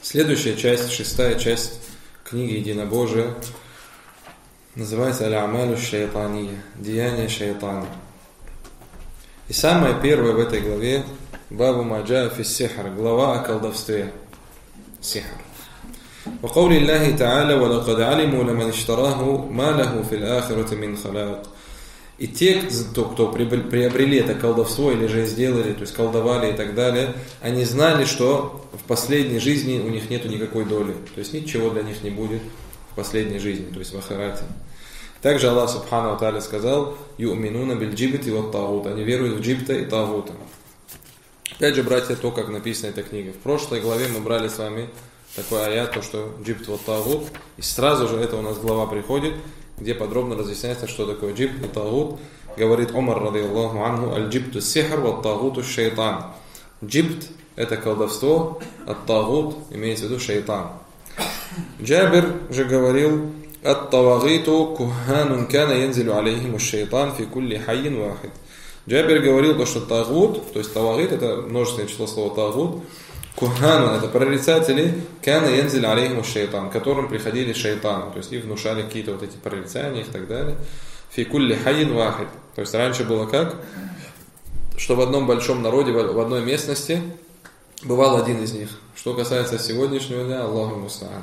Следующая часть, 6-я часть книги Единобожия, называется «Аль-Амалю шайтания», «Деяния шайтана». И самое первое в этой главе «Бабу маджа фи сихр», глава о колдовстве, сихр. وقول الله تعالى ولقد علموا لمن اشتراه ما له في الآخرة من خلاق. И те, кто приобрели это колдовство или же сделали, то есть колдовали и так далее, они знали, что в последней жизни у них нету никакой доли. То есть ничего для них не будет в последней жизни, то есть в ахирате. Также Аллах Субхану ва Тааля сказал: «Ю'минуна биль джибти ва тагут». Они веруют в джибта и тагута. Опять же, братья, то, как написана эта книга. В прошлой главе мы брали с вами такой аят, то, что джибт ва тагут. И сразу же это у нас глава приходит, где подробно разъясняется, что такое джибт и тагут. Говорит Умар, радийаллаху анху: «Аль-джибту сихр ва тагуту шайтан». Джибт – это колдовство, а тагут имеется в виду шайтан. Джабир же говорил: «Ат-тавагиту куханун кана янзилу алейхиму шайтан фи кулли хайин вахид». Джабир говорил, что тагут, то есть тавагит – это множественное число слова тагут, куханун – это прорицатели, кана янзилу алейхиму шайтан, к которым приходили шайтаны, то есть и внушали какие-то вот эти прорицания и так далее. Фи кулли хайин вахид. То есть раньше было как? Что в одном большом народе, в одной местности бывал один из них. Что касается сегодняшнего дня, Аллаху муста'ан.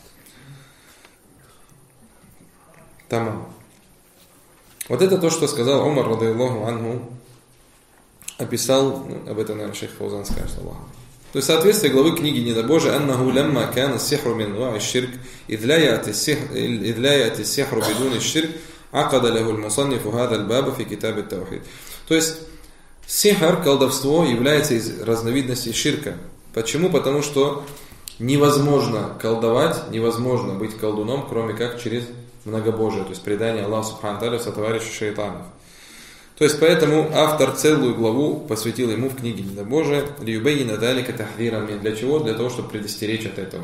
Тамам. Вот это то, что сказал Умар, радийаллаху анху, описал, об этом, наверное, шейх Фаузан скажет, Аллаху. То есть, соответствие главы книги Недобожия: «Аннаху лямма кана сихру мин анва'и ширк, идh ла я'ти сихру бидуни ширк, акада лаху аль-мусаннифу хада аль-баба фи китаб ат-таухид». То есть, сихр, колдовство, является из разновидностей ширка. Почему? Потому что невозможно колдовать, невозможно быть колдуном, кроме как через многобожие, то есть предание Аллаху Субхану Тааля сотоварищу шайтанов. То есть поэтому автор целую главу посвятил ему в книге Недобожия «Лиюбейна далика тахвирам». Для чего? Для того, чтобы предостеречь от этого.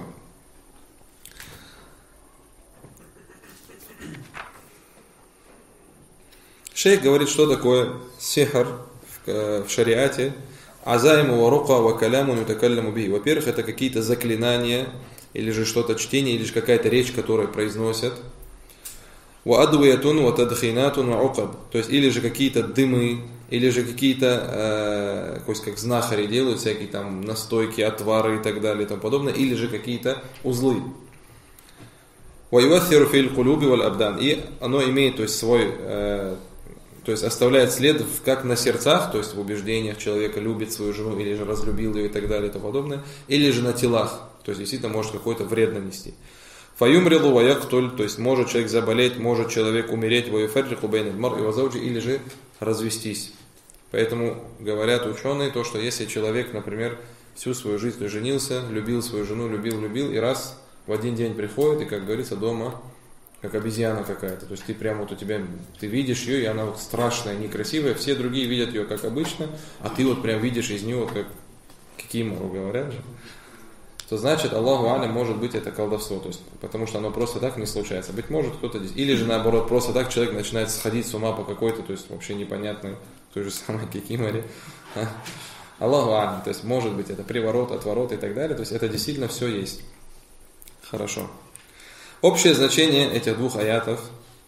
Шейх говорит, что такое сихр в шариате. Азайму ва рука ва каляму нутакалляму би. Во-первых, это какие-то заклинания, или же что-то чтение, или же какая-то речь, которую произносят. Ва адвиятун ва тадхинатун ва уqab. То есть или же какие-то дымы, или же какие-то, как знахари делают, всякие там настойки, отвары и так далее и тому подобное, или же какие-то узлы. Ва юаthиру фил кулуби валь абдан. И оно имеет, то есть свой, то есть оставляет след как на сердцах, то есть в убеждениях человека любит свою жену, или же разлюбил ее и так далее и тому подобное, или же на телах, то есть действительно может какой-то вред нанести. Фаюмрилу ваяктуль, то есть может человек заболеть, может человек умереть, ваюфаррику бейнал мар'и ва зауджи, или же развестись. Поэтому говорят ученые, то, что если человек, например, всю свою жизнь женился, любил свою жену, любил, и раз в один день приходит, и, как говорится, дома как обезьяна какая-то, то есть ты прямо вот у тебя, ты видишь ее, и она вот страшная, некрасивая, все другие видят ее как обычно, а ты вот прям видишь из нее вот как кикимору, говорят же, то значит, Аллаху алям, может быть это колдовство, то есть, потому что оно просто так не случается. Быть может кто-то здесь, или же наоборот, просто так человек начинает сходить с ума по какой-то, то есть вообще непонятной, той же самой кикиморе. Аллаху алям, то есть может быть это приворот, отворот и так далее, то есть это действительно все есть. Хорошо. Общее значение этих двух аятов.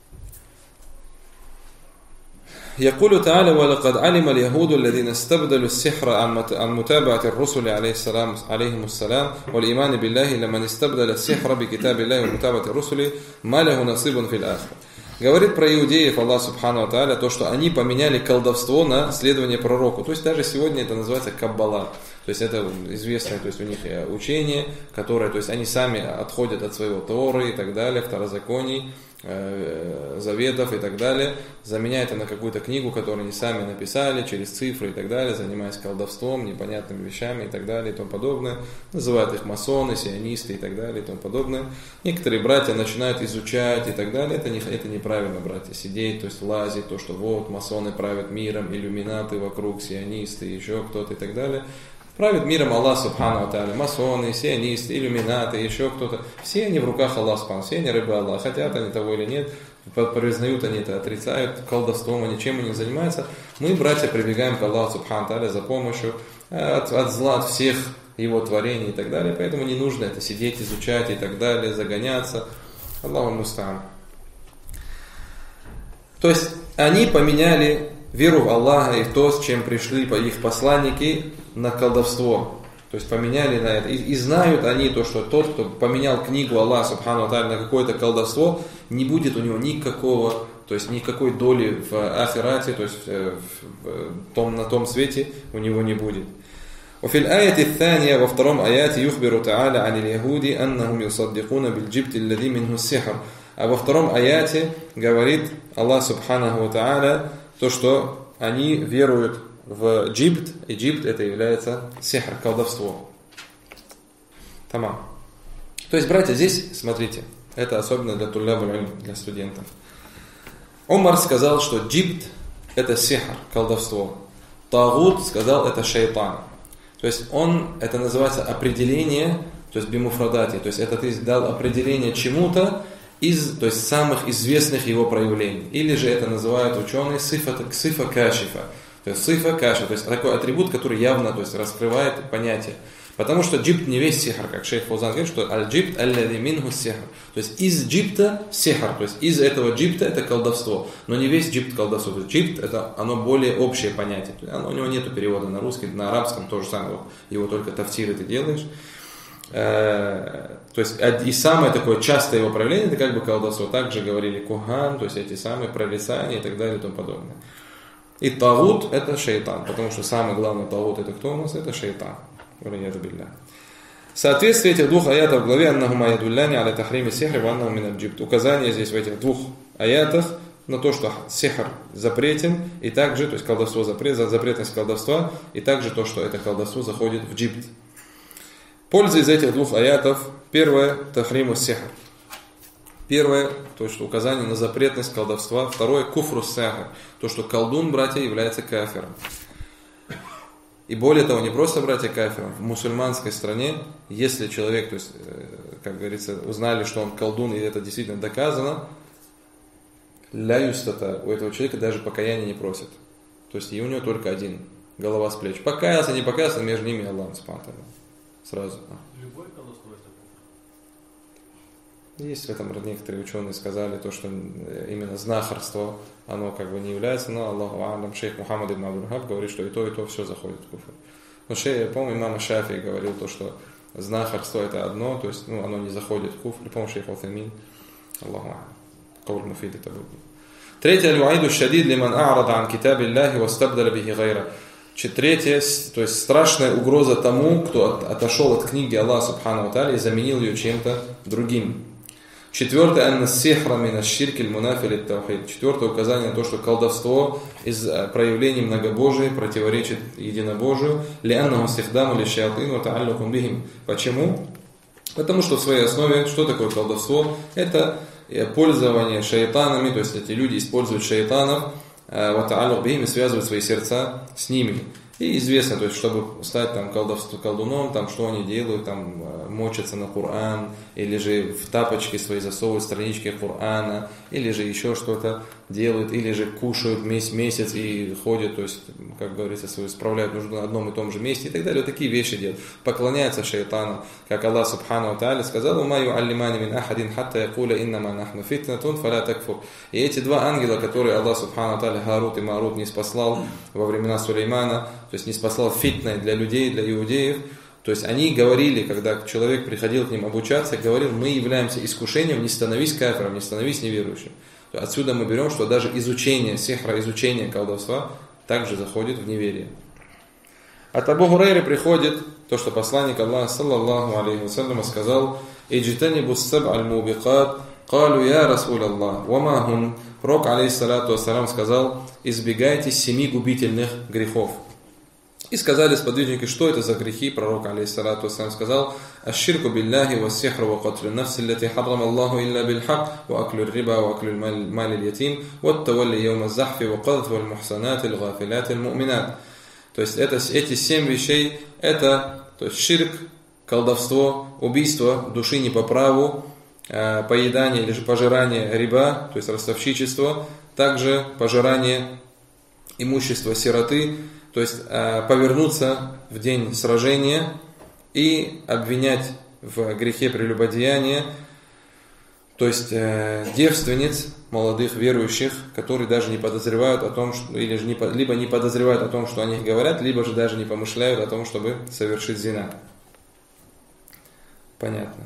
يقول تعالى ولقد علم اليهود الذين استبدلوا السحر عن متابعة الرسل عليهم السلام والإيمان بالله لمن استبدل السحر بكتاب الله ومتابعة الرسل ما له نصيب في الآخرة. Говорит про иудеев Аллах Субхану ва Тааля, то, что они поменяли колдовство на следование пророку. То есть даже сегодня это называется каббала. То есть это известное, то есть у них учение, которое, то есть они сами отходят от своего Торы и так далее, второзаконий, заветов и так далее, заменяют это на какую-то книгу, которую они сами написали, через цифры и так далее, занимаясь колдовством, непонятными вещами и так далее и тому подобное. Называют их масоны, сионисты и так далее и тому подобное. Некоторые братья начинают изучать и так далее. Это неправильно, братья, сидеть, то есть лазить, то, что вот масоны правят миром, иллюминаты вокруг, сионисты, еще кто-то и так далее. Правит миром Аллах Субхану ва Тааля, масоны, сионисты, иллюминаты, еще кто-то. Все они в руках Аллаха Субхану, все они рабы Аллаха, хотят они того или нет, признают они это, отрицают, колдовством они, чем они занимаются. Мы, братья, прибегаем к Аллаху Субхану ва Тааля за помощью от зла, от всех его творение и так далее, поэтому не нужно это сидеть, изучать и так далее, загоняться. Аллаху муста'ан. То есть они поменяли веру в Аллаха и в то, с чем пришли их посланники, на колдовство. То есть поменяли на это. И знают они то, что тот, кто поменял книгу Аллаха Субхану ва Тааля на какое-то колдовство, не будет у него никакого, то есть никакой доли в ахирате, то есть на том свете у него не будет. وفي الآية الثانية во втором аяте يخبر تعالى عن اليهود أنهم يصدقون بالجبت الذي منه السحر. А во втором аяте говорит Аллах Субханаху ва Тааля то, что они веруют в джибт. И джибт это является сихр, колдовство. Тамам. То есть, братья, здесь, смотрите, это особенно для туллябуль, для студентов. Умар сказал, что джибт это сихр, колдовство. Тагут сказал, это шайтан. То есть это называется определение, то есть бимуфрадати, то есть это ты дал определение чему-то из, то есть самых известных его проявлений. Или же это называют ученые сифа кашифа. То есть сифа кашифа, то есть такой атрибут, который явно, то есть раскрывает понятие. Потому что джибт не весь сихр, как шейх Фаузан говорит, что аль-джибт аллади минху сихр. То есть из джибта сихр, то есть из этого джибта это колдовство. Но не весь джибт колдовство. То есть джибт это оно более общее понятие. У него нет перевода на русский, на арабском то же самое. Его только тафсир ты делаешь. То есть и самое такое частое его проявление это как бы колдовство. Также говорили кухан, то есть эти самые прорицания и так далее и тому подобное. И тагут это шайтан, потому что самый главный тагут это кто у нас? Это шайтан. Соответствие этих двух аятов в главе «Аннахума ядулляни аля тахрими сихри ва аннаху миналь джибт». Указание здесь в этих двух аятах на то, что сихр запретен, и также, то есть колдовство запретность колдовства, и также то, что это колдовство заходит в джибт. Польза из этих двух аятов. Первое – тахриму сихр. Первое – то, что указание на запретность колдовства. Второе – куфру сихр. То, что колдун, братья, является кафиром. И более того, не просто братья кафиром. В мусульманской стране, если человек, то есть, как говорится, узнали, что он колдун, и это действительно доказано, ля юстата, у этого человека даже покаяния не просят. То есть и у него только один, голова с плеч. Покаялся, не покаялся, между ними Аллах субхану ва тааля. Сразу. Любое колдовство это? Есть в этом некоторые ученые сказали, то, что именно знахарство, оно как бы не является, но Аллаху а'лам, шейх Мухаммад ибн Абдул-Ваххаб говорит, что и то все заходит в куфр. Но шейх, по-моему, имам Шафии говорил то, что знахарство это одно, то есть оно не заходит в куфр. По-моему, шейх Утаймин, Аллаху а'лам, кауль муфид это был. Третье, аль-ваиду шадид лиман а'рада ан китаби Аллахи вастабдаля бихи гайра. Третье, то есть страшная угроза тому, кто отошел от книги Аллаха Субхану ва Тааля и заменил ее чем-то другим. Четвертое, аннас-сихра мин аш-ширки аль-мунафи лит-таухид. Четвертое указание на то, что колдовство из проявлений многобожия противоречит единобожию. Ли'аннаху истихдаму лиш-шаятин ва та'аллукум бихим. Почему? Потому что в своей основе, что такое колдовство? Это пользование шайтанами, то есть эти люди используют шайтанов, ва та'аллук бихим, и связывают свои сердца с ними. И известно, то есть, чтобы стать там колдуном, там, что они делают, там, мочатся на Коран, или же в тапочки свои засовывают странички Корана, или же еще что-то делают, или же кушают месяц и ходят, то есть, как говорится, справляют нужду на одном и том же месте и так далее. Вот такие вещи делают. Поклоняются шайтану, как Аллах Субхану ва Тааля сказал: «Ма ю'аллимани мин ахадин хатта якуля иннама нахну фитнатун фаля такфур». И эти два ангела, которые Аллах Субхану ва Тааля Гарут и Марут не спаслал во времена Сулеймана, то есть не спаслал фитной для людей, для иудеев. То есть они говорили, когда человек приходил к ним обучаться, говорил: мы являемся искушением, не становись кафиром, не становись неверующим. Отсюда мы берем, что даже изучение сихра, изучение колдовства также заходит в неверие. От Абу Хурайры приходит то, что посланник Аллаха саллаллаху алейхи вассалям сказал: «Иджтанибу ссаб'а аль-мубикат, калу я Расул Аллах, ва ма хун». Пророк алейхиссалату вассалям сказал: избегайте 7 губительных грехов. И сказали сподвижники, что это за грехи. Пророк алейхиссалату вассалям сказал: «Аш-ширку билляхи ва сихру ва катлю нафси аллати харрама Аллаху илля билхак, ва аклю риба, ва аклю мали ятим, ва аттавалли яума захфи, ва кадфу аль-мухсанат, аль-гафилят, аль-му'минат». То есть эти 7 вещей, это то есть ширк, колдовство, убийство души не по праву, поедание или же пожирание риба, то есть ростовщичество, также пожирание имущества сироты, то есть повернуться в день сражения и обвинять в грехе прелюбодеяния, то есть девственниц, молодых верующих, которые даже не подозревают о том, что, или же либо не подозревают о том, что о них говорят, либо же даже не помышляют о том, чтобы совершить зина. Понятно.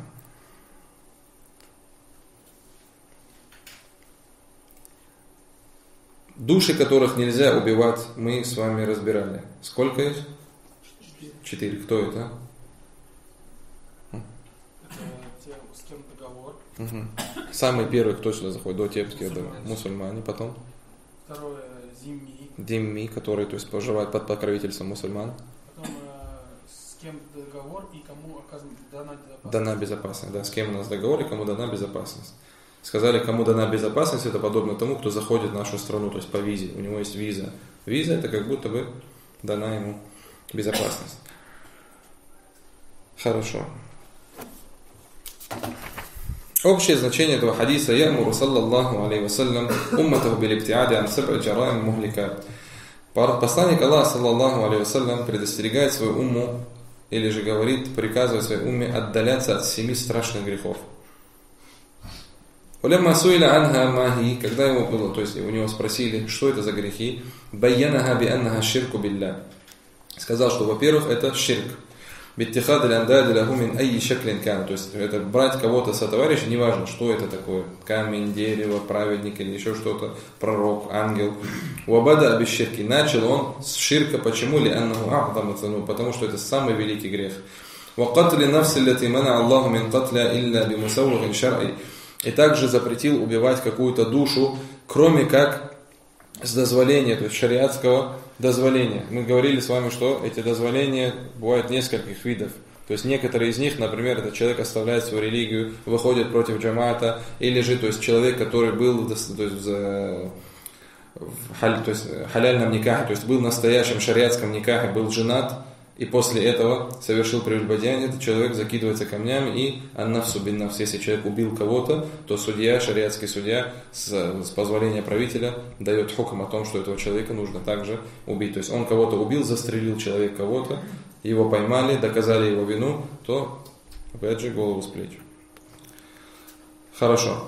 Души, которых нельзя убивать, мы с вами разбирали. Сколько их? 4. Кто это? Это те, с кем договор. Самый первый, кто сюда заходит? До тепских, мусульмане. Потом? Второе, зимми. Димми, которые, то есть, проживают под покровительством мусульман. Потом с кем договор и кому оказана дана безопасность. Дана безопасность, да. С кем у нас договор и кому дана безопасность. Сказали, кому дана безопасность, это подобно тому, кто заходит в нашу страну, то есть по визе. У него есть виза. Виза — это как будто бы дана ему безопасность. Хорошо. Общее значение этого хадиса: «Ямуру саллаллаху алейхи вассалям умматаху билибтиади ан саб'и джараим мухликат». Посланник Аллаха саллаллаху алейхи вассалям предостерегает свою умму, или же говорит, приказывает своей умме отдаляться от 7 страшных грехов. Улямма суиля анха махи, когда ему было, то есть у него спросили, что это за грехи, байянаха би аннаха ширку билля. Сказал, что, во-первых, это ширк. Биттихад аль-андади лаху мин айи шаклин кан. То есть это брать кого-то сотоварища, неважно, что это такое. Камень, дерево, праведник или еще что-то, пророк, ангел. Уабада аби ширки. Начал он с ширка. Почему? Потому что это самый великий грех. Вакатли нафси лати мана Аллаху мин катля илля би мусаввахин шар'и. И также запретил убивать какую-то душу, кроме как с дозволения, то есть шариатского дозволения. Мы говорили с вами, что эти дозволения бывают нескольких видов. То есть некоторые из них, например, этот человек оставляет свою религию, выходит против джамаата, или же, то есть человек, который был в халяльном никахе, то есть был в настоящем шариатском никахе, был женат, и после этого совершил прелюбодеяние, этот человек закидывается камнями, и аннафсу бин нафс. Если человек убил кого-то, то судья, шариатский судья, с позволения правителя дает хукм о том, что этого человека нужно также убить. То есть он кого-то убил, застрелил человек кого-то, его поймали, доказали его вину, то опять же голову с плеч. Хорошо.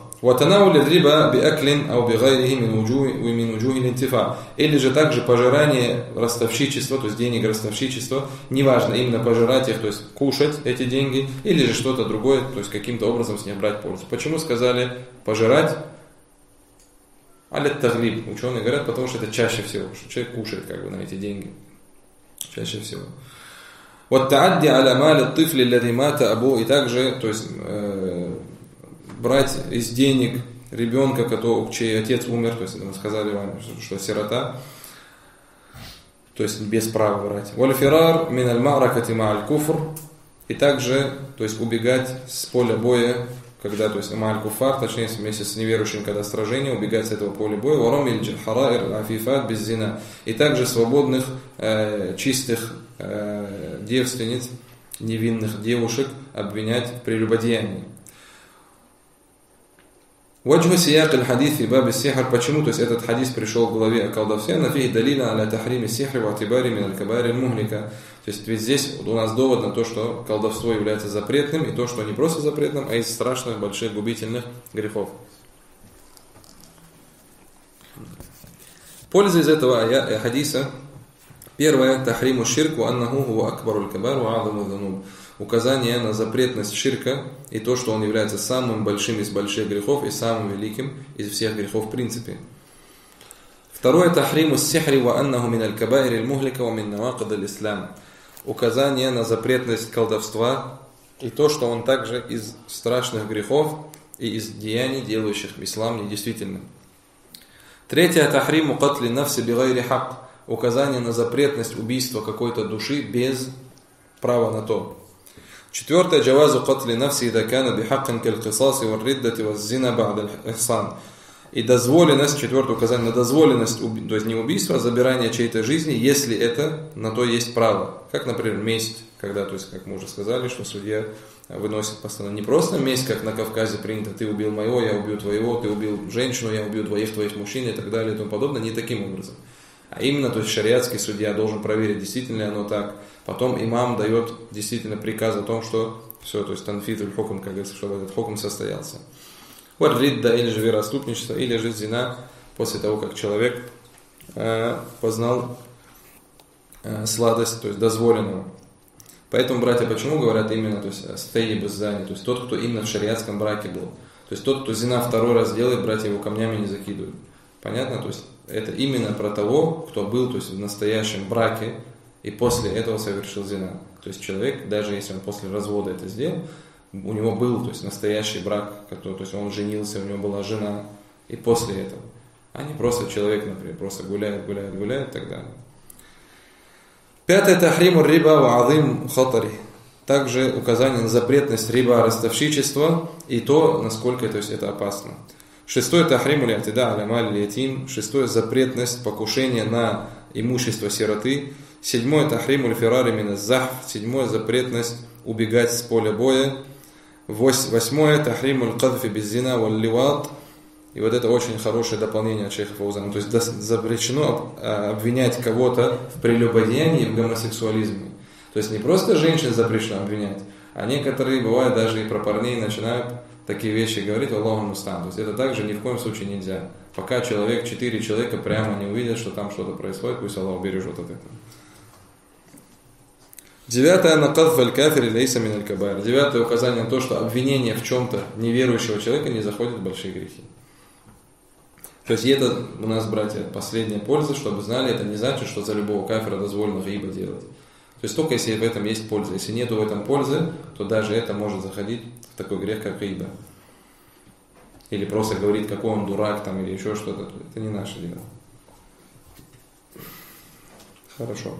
Или же также пожирание ростовщичества, то есть денег ростовщичества, неважно, именно пожирать их, то есть кушать эти деньги, или же что-то другое, то есть каким-то образом с них брать пользу. Почему сказали пожирать? Алят-таглиб. Ученые говорят, потому что это чаще всего, что человек кушает как бы на эти деньги. Чаще всего. وَالتَّعَدِّ عَلَى مَالِ الطِّفْلِ الَّذِي مَاتَ أَبُوهُ. И также, то есть брать из денег ребенка, чей отец умер, то есть мы сказали вам, что сирота, то есть без права брать. وَالْفِرَارْ مِنَ الْمَعْرَكَةِ مَعَ الْكُفْرِ. И также, то есть убегать с поля боя, когда, то есть ма'аль куфар, точнее вместе с неверующим, когда сражение, убегать с этого поля боя. وَرَمِلْ جَحَرَائِرْ афифат без зина. И также свободных, чистых девственниц, невинных девушек обвинять в прелюбодеянии. Ваджху сияк аль-хадис и баб сихр. Почему? То есть этот хадис пришел в главе о колдовстве. Нафихи далина аля тахрими сихри ва атибари мин аль-кабари аль-мухлика. То есть ведь здесь у нас довод на то, что колдовство является запретным, и то, что не просто запретным, а из страшных, больших, губительных грехов. Польза из этого хадиса. Первое. Тахриму ширку аннаху хуа акбару аль-кабар ва азаму зануб. Указание на запретность ширка и то, что он является самым большим из больших грехов и самым великим из всех грехов в принципе. Второе. Тахриму сихри ва аннаху мин аль-кабаири аль-мухлика ва мин навакид аль-ислам. Указание на запретность колдовства и то, что он также из страшных грехов и из деяний, делающих ислам недействительным. Третье. Тахриму катли нафси бигайри хак. Указание на запретность убийства какой-то души без права на то. Четвертое. Джавазу катли нафси ида кана бихаккан каль-кисаси вар-риддати ваз-зина ба'да аль-ихсан. И дозволенность, четвертое указание на дозволенность, то есть не убийство, а забирание чьей-то жизни, если это на то есть право. Как, например, месть, когда, то есть, как мы уже сказали, что судья выносит постановление. Не просто месть, как на Кавказе принято, ты убил моего, я убью твоего, ты убил женщину, я убью двоих твоих мужчин и так далее и тому подобное, не таким образом. А именно, то есть шариатский судья должен проверить, действительно ли оно так. Потом имам дает действительно приказ о том, что все, то есть танфид хукм, как говорится, чтобы этот хукм состоялся. Вот ридда, или же вероотступничество, или же зина, после того, как человек познал сладость, то есть дозволенного. Поэтому, братья, почему говорят именно, то есть стейи беззани, то есть тот, кто именно в шариатском браке был. То есть тот, кто зина второй раз делает, братья его камнями не закидывают. Понятно? То есть это именно про того, кто был, то есть в настоящем браке и после этого совершил зина. То есть человек, даже если он после развода это сделал, у него был, то есть настоящий брак, то есть он женился, у него была жена, и после этого. А не просто человек, например, просто гуляет и так далее. Пятое, тахриму риба ва азим хатари. Также указание на запретность риба, ростовщичества, и то, насколько то есть, это опасно. Шестое, тахриму ли'атида аля маль ятим. Шестое, запретность покушения на имущество сироты. Седьмое, тахриму ль-фирари мин аз-захф. Седьмое, запретность убегать с поля боя. Восьмое, тахриму ль-кадфи без-зина валь-ливат. И вот это очень хорошее дополнение от шейха Фаузана. То есть запрещено обвинять кого-то в прелюбодеянии и в гомосексуализме. То есть не просто женщин запрещено обвинять, а некоторые, бывает, даже и про парней начинают такие вещи говорить, Аллаху мустан. То есть это также ни в коем случае нельзя. Пока 4 человека прямо не увидят, что там что-то происходит, пусть Аллах бережет от этого. Девятое, накадф аль-кафир лейса мин аль-кабайр. Девятое указание на то, что обвинение в чем-то неверующего человека не заходит в большие грехи. То есть это у нас, братья, последняя польза, чтобы знали, это не значит, что за любого кафира дозволено гиба делать. То есть только если в этом есть польза. Если нет в этом пользы, то даже это может заходить в такой грех, как гиба. Или просто говорить, какой он дурак там, или еще что-то. Это не наше дело. Хорошо.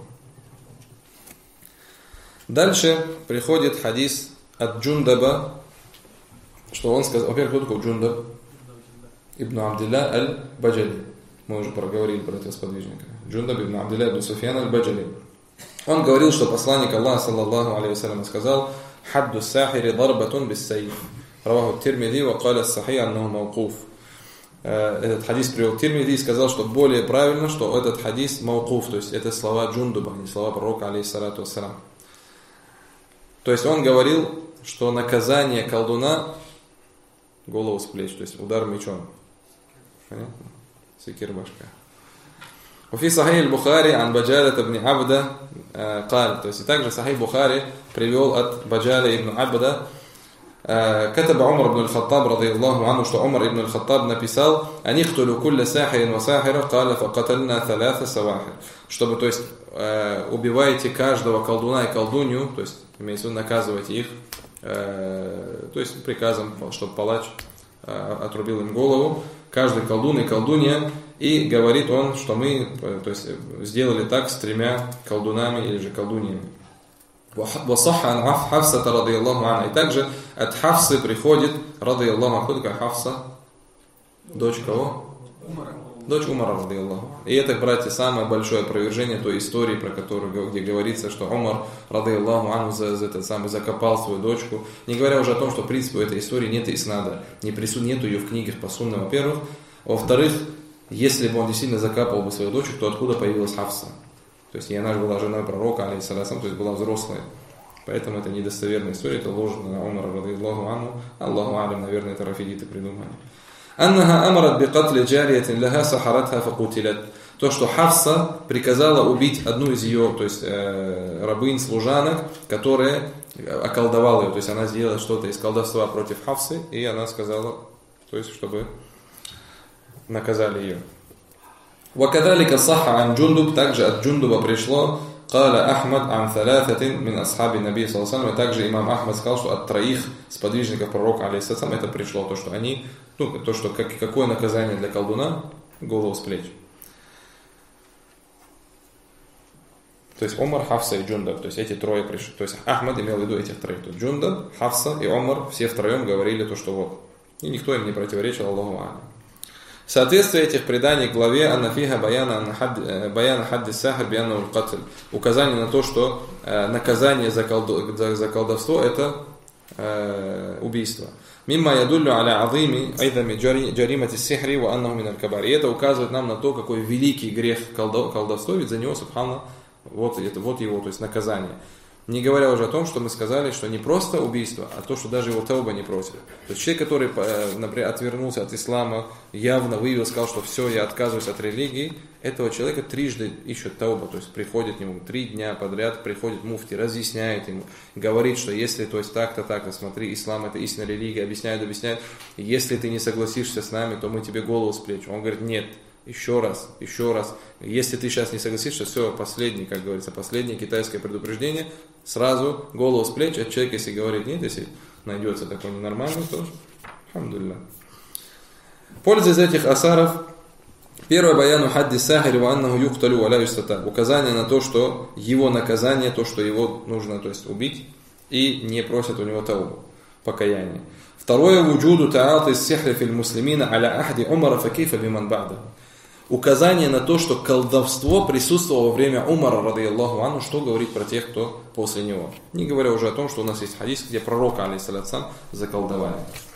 Дальше приходит хадис от Джундаба, что он сказал, во-первых, кто такой Джундаб? Ибн Абдилля аль-Баджали. Мы уже проговорили про этого сподвижника. Джундаб ибн Абдилля ибн Суфьян аль-Баджали. Он говорил, что посланник Аллаха, саллаллаху алейхи вассалям, сказал: «Хадду сахири дарбатун бис-сайф». Раваху Тирмизи ва каля ас-сахи аннаху мауқуф. Этот хадис привел Тирмизи и сказал, что более правильно, что этот хадис мауқуф, то есть это слова Джундаба, не слова пророка, алейхиссалату вассалам. То есть он говорил, что наказание колдуна — голову с плеч, то есть удар мечом. Понятно? Секир башка. وفي صحيح البخاري عن بجالة بن عبدة قال, то есть и также Сахих Бухари привел от Баджаля ибн Абда, كتب عمر بن الخطاب رضي الله عنه, что Умар ибн аль-Хаттаб написал: «Анихтулю кулля сахирин ва сахира, قال فقتلنا ثلاث سواحر», чтобы, то есть, убивайте каждого колдуна и колдунью, то есть, имеется в виду, наказывайте их, то есть, приказом, чтобы палач отрубил им голову, каждый колдун и колдунья, и говорит он, что мы, то есть, сделали так с 3 колдунами или же колдуньями. وصح عن حفصة رضي الله عنها. И также от Хафсы приходит, رضي الله عنها, как Хафса, дочь кого? Дочь Умара, رضي الله عنها. И это, братья, самое большое опровержение той истории, про которую, где говорится, что Умар, رضي الله عنه, закопал свою дочку. Не говоря уже о том, что в принципе в этой истории нет иснада, нету ее в книгах по сунне, во-первых. Во-вторых, если бы он действительно закапывал бы свою дочку, то откуда появилась Хафса? То есть и она же была женой пророка, алейхиссалям, то есть была взрослая. Поэтому это недостоверная история, это ложно на Умара, радийаллаху анху. Аллаху алям, наверное, это рафидиты придумали. Аннаха амарат бикатли джариятин лаха сахаратха факутилят. То, что Хафса приказала убить одну из ее, то есть рабынь, служанок, которая околдовала ее. То есть она сделала что-то из колдовства против Хафсы, и она сказала, то есть чтобы наказали ее. وكذلك صح عن جندب, также от Джундуба пришло, قال أحمد عن 3 من أصحاب النبي صلى الله عليه وسلم, и также имам Ахмад сказал, что от 3 сподвижников пророка, алейхиссалям, это пришло, то, что они, то, что какое наказание для колдуна? Голову с плеч. То есть Умар, Хафса и Джундаб, то есть эти 3 пришли, то есть Ахмад имел в виду этих 3, то есть Джундаб, Хафса и Умар, все втроем говорили то, что вот, и никто им не противоречил, Аллаху алям. Соответствие этих преданий главе Аннафиха баяна хадди сахар бианну аль-катль. Указание на то, что наказание за колдовство — это убийства. Мимма ядуллю аля азими айдами джаримати сихри ва аннаху мин аль-кабар. И это указывает нам на то, какой великий грех колдовство, ведь за него, субхана, вот его, то есть наказание. Не говоря уже о том, что мы сказали, что не просто убийство, а то, что даже его тауба не просит. То есть человек, который, например, отвернулся от ислама, явно выявил, сказал, что все, я отказываюсь от религии, этого человека трижды ищут тауба, то есть приходит к нему 3 дня подряд, приходит муфти, разъясняет ему, говорит, что если, то есть так-то, смотри, ислам это истинная религия, объясняет, если ты не согласишься с нами, то мы тебе голову с плеч. Он говорит, нет. Еще раз, если ты сейчас не согласишься, все, последнее китайское предупреждение, сразу голову с плеч, а человек, если говорит нет, если найдется такой ненормальный, то алхамдулилля. Польза из этих асаров. Первое, баяну хадди сахири ва аннаху юкталю ва ла юстатаб. Указание на то, что его наказание, то, что его нужно, то есть убить, и не просят у него таубу, покаяние. Второе, вуджуду та'аты сихри фил муслимина аля ахди умара факифа биман ба'да. Указание на то, что колдовство присутствовало во время Умара, радийаллаху анху, что говорит про тех, кто после него. Не говоря уже о том, что у нас есть хадис, где пророка, алейхиссалям, заколдовали.